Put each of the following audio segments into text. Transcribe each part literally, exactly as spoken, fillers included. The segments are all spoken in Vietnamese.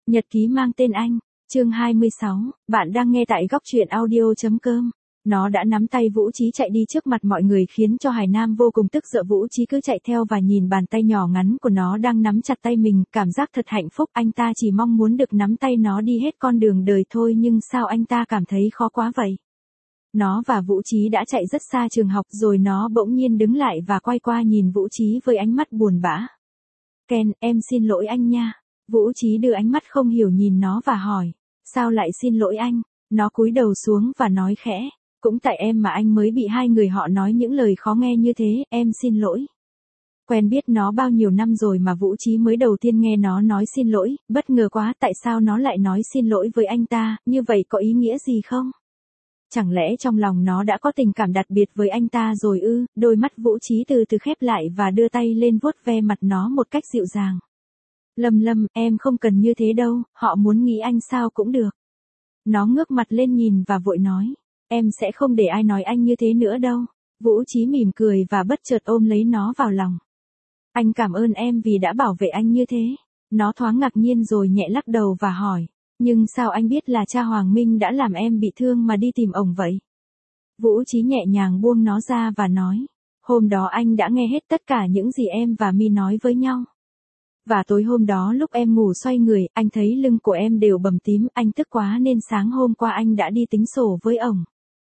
Nhật ký mang tên anh, chương hai mươi sáu, bạn đang nghe tại góc truyện audio.com. Nó đã nắm tay Vũ Trí chạy đi trước mặt mọi người khiến cho Hải Nam vô cùng tức giận. Vũ Trí cứ chạy theo và nhìn bàn tay nhỏ ngắn của nó đang nắm chặt tay mình, cảm giác thật hạnh phúc. Anh ta chỉ mong muốn được nắm tay nó đi hết con đường đời thôi, nhưng sao anh ta cảm thấy khó quá vậy? Nó và Vũ Trí đã chạy rất xa trường học rồi nó bỗng nhiên đứng lại và quay qua nhìn Vũ Trí với ánh mắt buồn bã. Ken, em xin lỗi anh nha. Vũ Trí đưa ánh mắt không hiểu nhìn nó và hỏi, sao lại xin lỗi anh? Nó cúi đầu xuống và nói khẽ, cũng tại em mà anh mới bị hai người họ nói những lời khó nghe như thế, em xin lỗi. Quen biết nó bao nhiêu năm rồi mà Vũ Trí mới đầu tiên nghe nó nói xin lỗi, bất ngờ quá, tại sao nó lại nói xin lỗi với anh ta, như vậy có ý nghĩa gì không? Chẳng lẽ trong lòng nó đã có tình cảm đặc biệt với anh ta rồi ư? Đôi mắt Vũ Trí từ từ khép lại và đưa tay lên vuốt ve mặt nó một cách dịu dàng. Lâm Lâm, em không cần như thế đâu, họ muốn nghĩ anh sao cũng được. Nó ngước mặt lên nhìn và vội nói, em sẽ không để ai nói anh như thế nữa đâu. Vũ Trí mỉm cười và bất chợt ôm lấy nó vào lòng. Anh cảm ơn em vì đã bảo vệ anh như thế. Nó thoáng ngạc nhiên rồi nhẹ lắc đầu và hỏi, nhưng sao anh biết là cha Hoàng Minh đã làm em bị thương mà đi tìm ổng vậy? Vũ Trí nhẹ nhàng buông nó ra và nói, hôm đó anh đã nghe hết tất cả những gì em và My nói với nhau. Và tối hôm đó lúc em ngủ xoay người, anh thấy lưng của em đều bầm tím, anh tức quá nên sáng hôm qua anh đã đi tính sổ với ổng.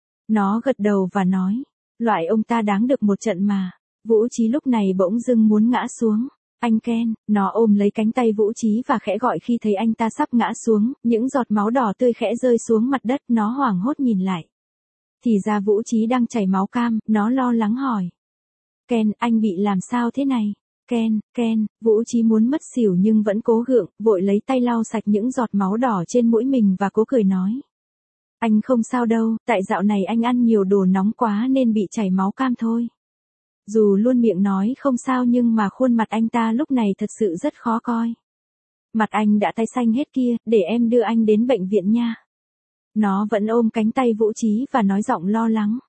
Nó gật đầu và nói, loại ông ta đáng được một trận mà. Vũ Trí lúc này bỗng dưng muốn ngã xuống. Anh Ken, nó ôm lấy cánh tay Vũ Trí và khẽ gọi khi thấy anh ta sắp ngã xuống, những giọt máu đỏ tươi khẽ rơi xuống mặt đất, nó hoảng hốt nhìn lại. Thì ra Vũ Trí đang chảy máu cam, nó lo lắng hỏi. Ken, anh bị làm sao thế này? Ken, Ken, Vũ Trí muốn mất xỉu nhưng vẫn cố gượng, vội lấy tay lau sạch những giọt máu đỏ trên mũi mình và cố cười nói. Anh không sao đâu, tại dạo này anh ăn nhiều đồ nóng quá nên bị chảy máu cam thôi. Dù luôn miệng nói không sao nhưng mà khuôn mặt anh ta lúc này thật sự rất khó coi. Mặt anh đã tái xanh hết kia, để em đưa anh đến bệnh viện nha. Nó vẫn ôm cánh tay Vũ Trí và nói giọng lo lắng.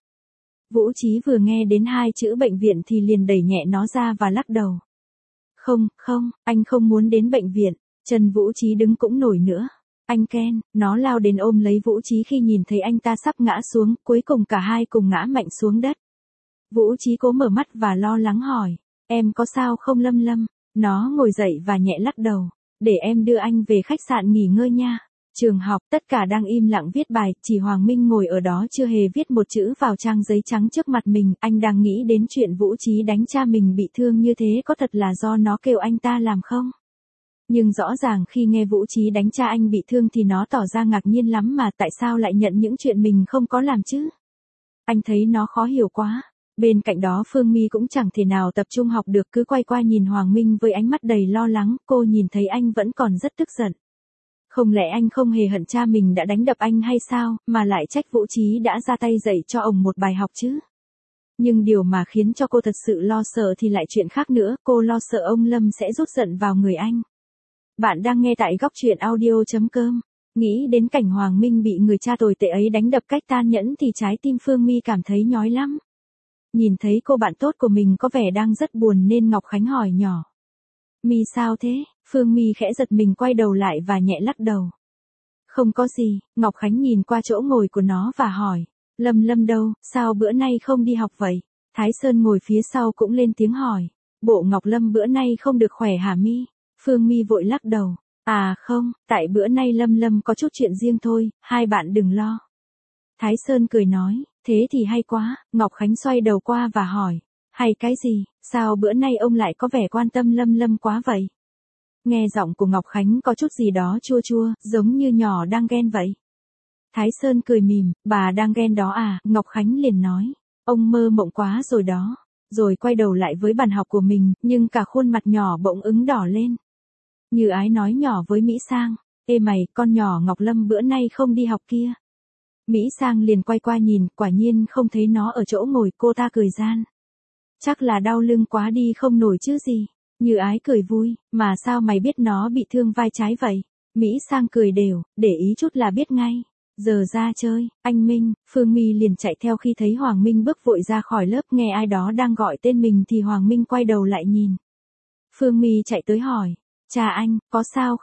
Vũ Trí vừa nghe đến hai chữ bệnh viện thì liền đẩy nhẹ nó ra và lắc đầu. Không, không, anh không muốn đến bệnh viện. Chân Vũ Trí đứng cũng nổi nữa. Anh Ken, nó lao đến ôm lấy Vũ Trí khi nhìn thấy anh ta sắp ngã xuống, cuối cùng cả hai cùng ngã mạnh xuống đất. Vũ Trí cố mở mắt và lo lắng hỏi, em có sao không Lâm Lâm? Nó ngồi dậy và nhẹ lắc đầu, để em đưa anh về khách sạn nghỉ ngơi nha. Trường học, tất cả đang im lặng viết bài, chỉ Hoàng Minh ngồi ở đó chưa hề viết một chữ vào trang giấy trắng trước mặt mình, anh đang nghĩ đến chuyện Vũ Trí đánh cha mình bị thương như thế có thật là do nó kêu anh ta làm không? Nhưng rõ ràng khi nghe Vũ Trí đánh cha anh bị thương thì nó tỏ ra ngạc nhiên lắm mà tại sao lại nhận những chuyện mình không có làm chứ? Anh thấy nó khó hiểu quá. Bên cạnh đó Phương My cũng chẳng thể nào tập trung học được, cứ quay qua nhìn Hoàng Minh với ánh mắt đầy lo lắng, cô nhìn thấy anh vẫn còn rất tức giận. Không lẽ anh không hề hận cha mình đã đánh đập anh hay sao, mà lại trách Vũ Trí đã ra tay dạy cho ổng một bài học chứ? Nhưng điều mà khiến cho cô thật sự lo sợ thì lại chuyện khác nữa, cô lo sợ ông Lâm sẽ rút giận vào người anh. Bạn đang nghe tại góc truyện audio.com. Nghĩ đến cảnh Hoàng Minh bị người cha tồi tệ ấy đánh đập cách tàn nhẫn thì trái tim Phương My cảm thấy nhói lắm. Nhìn thấy cô bạn tốt của mình có vẻ đang rất buồn nên Ngọc Khánh hỏi nhỏ. My sao thế? Phương My khẽ giật mình quay đầu lại và nhẹ lắc đầu. Không có gì, Ngọc Khánh nhìn qua chỗ ngồi của nó và hỏi. Lâm Lâm đâu, sao bữa nay không đi học vậy? Thái Sơn ngồi phía sau cũng lên tiếng hỏi. Bộ Ngọc Lâm bữa nay không được khỏe hả My? Phương My vội lắc đầu. À không, tại bữa nay Lâm Lâm có chút chuyện riêng thôi, hai bạn đừng lo. Thái Sơn cười nói, thế thì hay quá. Ngọc Khánh xoay đầu qua và hỏi, hay cái gì, sao bữa nay ông lại có vẻ quan tâm Lâm Lâm quá vậy? Nghe giọng của Ngọc Khánh có chút gì đó chua chua, giống như nhỏ đang ghen vậy. Thái Sơn cười mỉm, bà đang ghen đó à? Ngọc Khánh liền nói, ông mơ mộng quá rồi đó. Rồi quay đầu lại với bàn học của mình, nhưng cả khuôn mặt nhỏ bỗng ứng đỏ lên. Như ái nói nhỏ với Mỹ Sang, ê mày, con nhỏ Ngọc Lâm bữa nay không đi học kia. Mỹ Sang liền quay qua nhìn, quả nhiên không thấy nó ở chỗ ngồi, cô ta cười gian. Chắc là đau lưng quá đi không nổi chứ gì. Như ái cười vui, mà sao mày biết nó bị thương vai trái vậy? Mỹ Sang cười đều, để ý chút là biết ngay. Giờ ra chơi, anh Minh. Phương My liền chạy theo khi thấy Hoàng Minh bước vội ra khỏi lớp, nghe ai đó đang gọi tên mình thì Hoàng Minh quay đầu lại nhìn. Phương My chạy tới hỏi, cha anh, có sao không?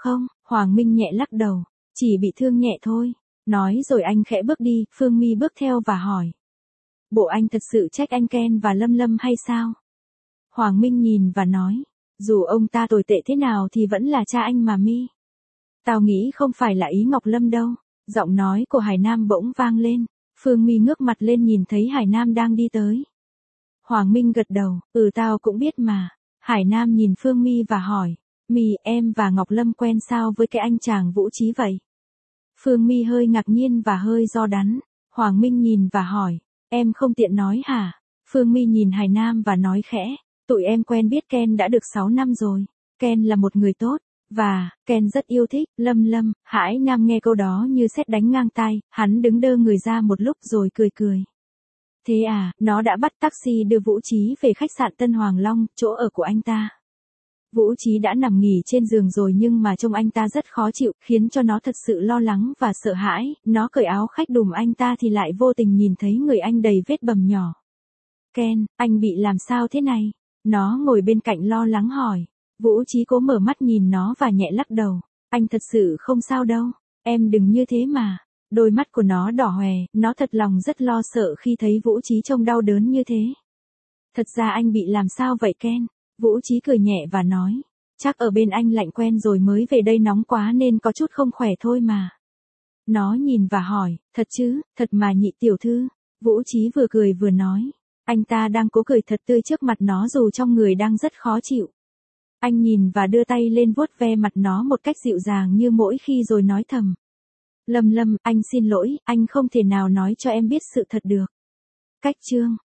Hoàng Minh nhẹ lắc đầu, chỉ bị thương nhẹ thôi. Nói rồi anh khẽ bước đi, Phương My bước theo và hỏi. Bộ anh thật sự trách anh Ken và Lâm Lâm hay sao? Hoàng Minh nhìn và nói, dù ông ta tồi tệ thế nào thì vẫn là cha anh mà My. Tao nghĩ không phải là ý Ngọc Lâm đâu. Giọng nói của Hải Nam bỗng vang lên. Phương My ngước mặt lên nhìn thấy Hải Nam đang đi tới. Hoàng Minh gật đầu, ừ tao cũng biết mà. Hải Nam nhìn Phương My và hỏi, My, em và Ngọc Lâm quen sao với cái anh chàng Vũ Trí vậy? Phương My hơi ngạc nhiên và hơi do đắn. Hoàng Minh nhìn và hỏi, em không tiện nói hả? Phương My nhìn Hải Nam và nói khẽ, tụi em quen biết Ken đã được sáu năm rồi. Ken là một người tốt, và, Ken rất yêu thích, Lâm Lâm. Hải Nam nghe câu đó như sét đánh ngang tai, hắn đứng đơ người ra một lúc rồi cười cười. Thế à, nó đã bắt taxi đưa Vũ Trí về khách sạn Tân Hoàng Long, chỗ ở của anh ta. Vũ Trí đã nằm nghỉ trên giường rồi nhưng mà trông anh ta rất khó chịu, khiến cho nó thật sự lo lắng và sợ hãi. Nó cởi áo khách đùm anh ta thì lại vô tình nhìn thấy người anh đầy vết bầm nhỏ. Ken, anh bị làm sao thế này? Nó ngồi bên cạnh lo lắng hỏi. Vũ Trí cố mở mắt nhìn nó và nhẹ lắc đầu. Anh thật sự không sao đâu. Em đừng như thế mà. Đôi mắt của nó đỏ hoe, nó thật lòng rất lo sợ khi thấy Vũ Trí trông đau đớn như thế. Thật ra anh bị làm sao vậy Ken? Vũ Trí cười nhẹ và nói. Chắc ở bên anh lạnh quen rồi mới về đây nóng quá nên có chút không khỏe thôi mà. Nó nhìn và hỏi, thật chứ, thật mà nhị tiểu thư. Vũ Trí vừa cười vừa nói. Anh ta đang cố cười thật tươi trước mặt nó dù trong người đang rất khó chịu. Anh nhìn và đưa tay lên vuốt ve mặt nó một cách dịu dàng như mỗi khi rồi nói thầm. Lâm Lâm, anh xin lỗi, anh không thể nào nói cho em biết sự thật được. Cách chương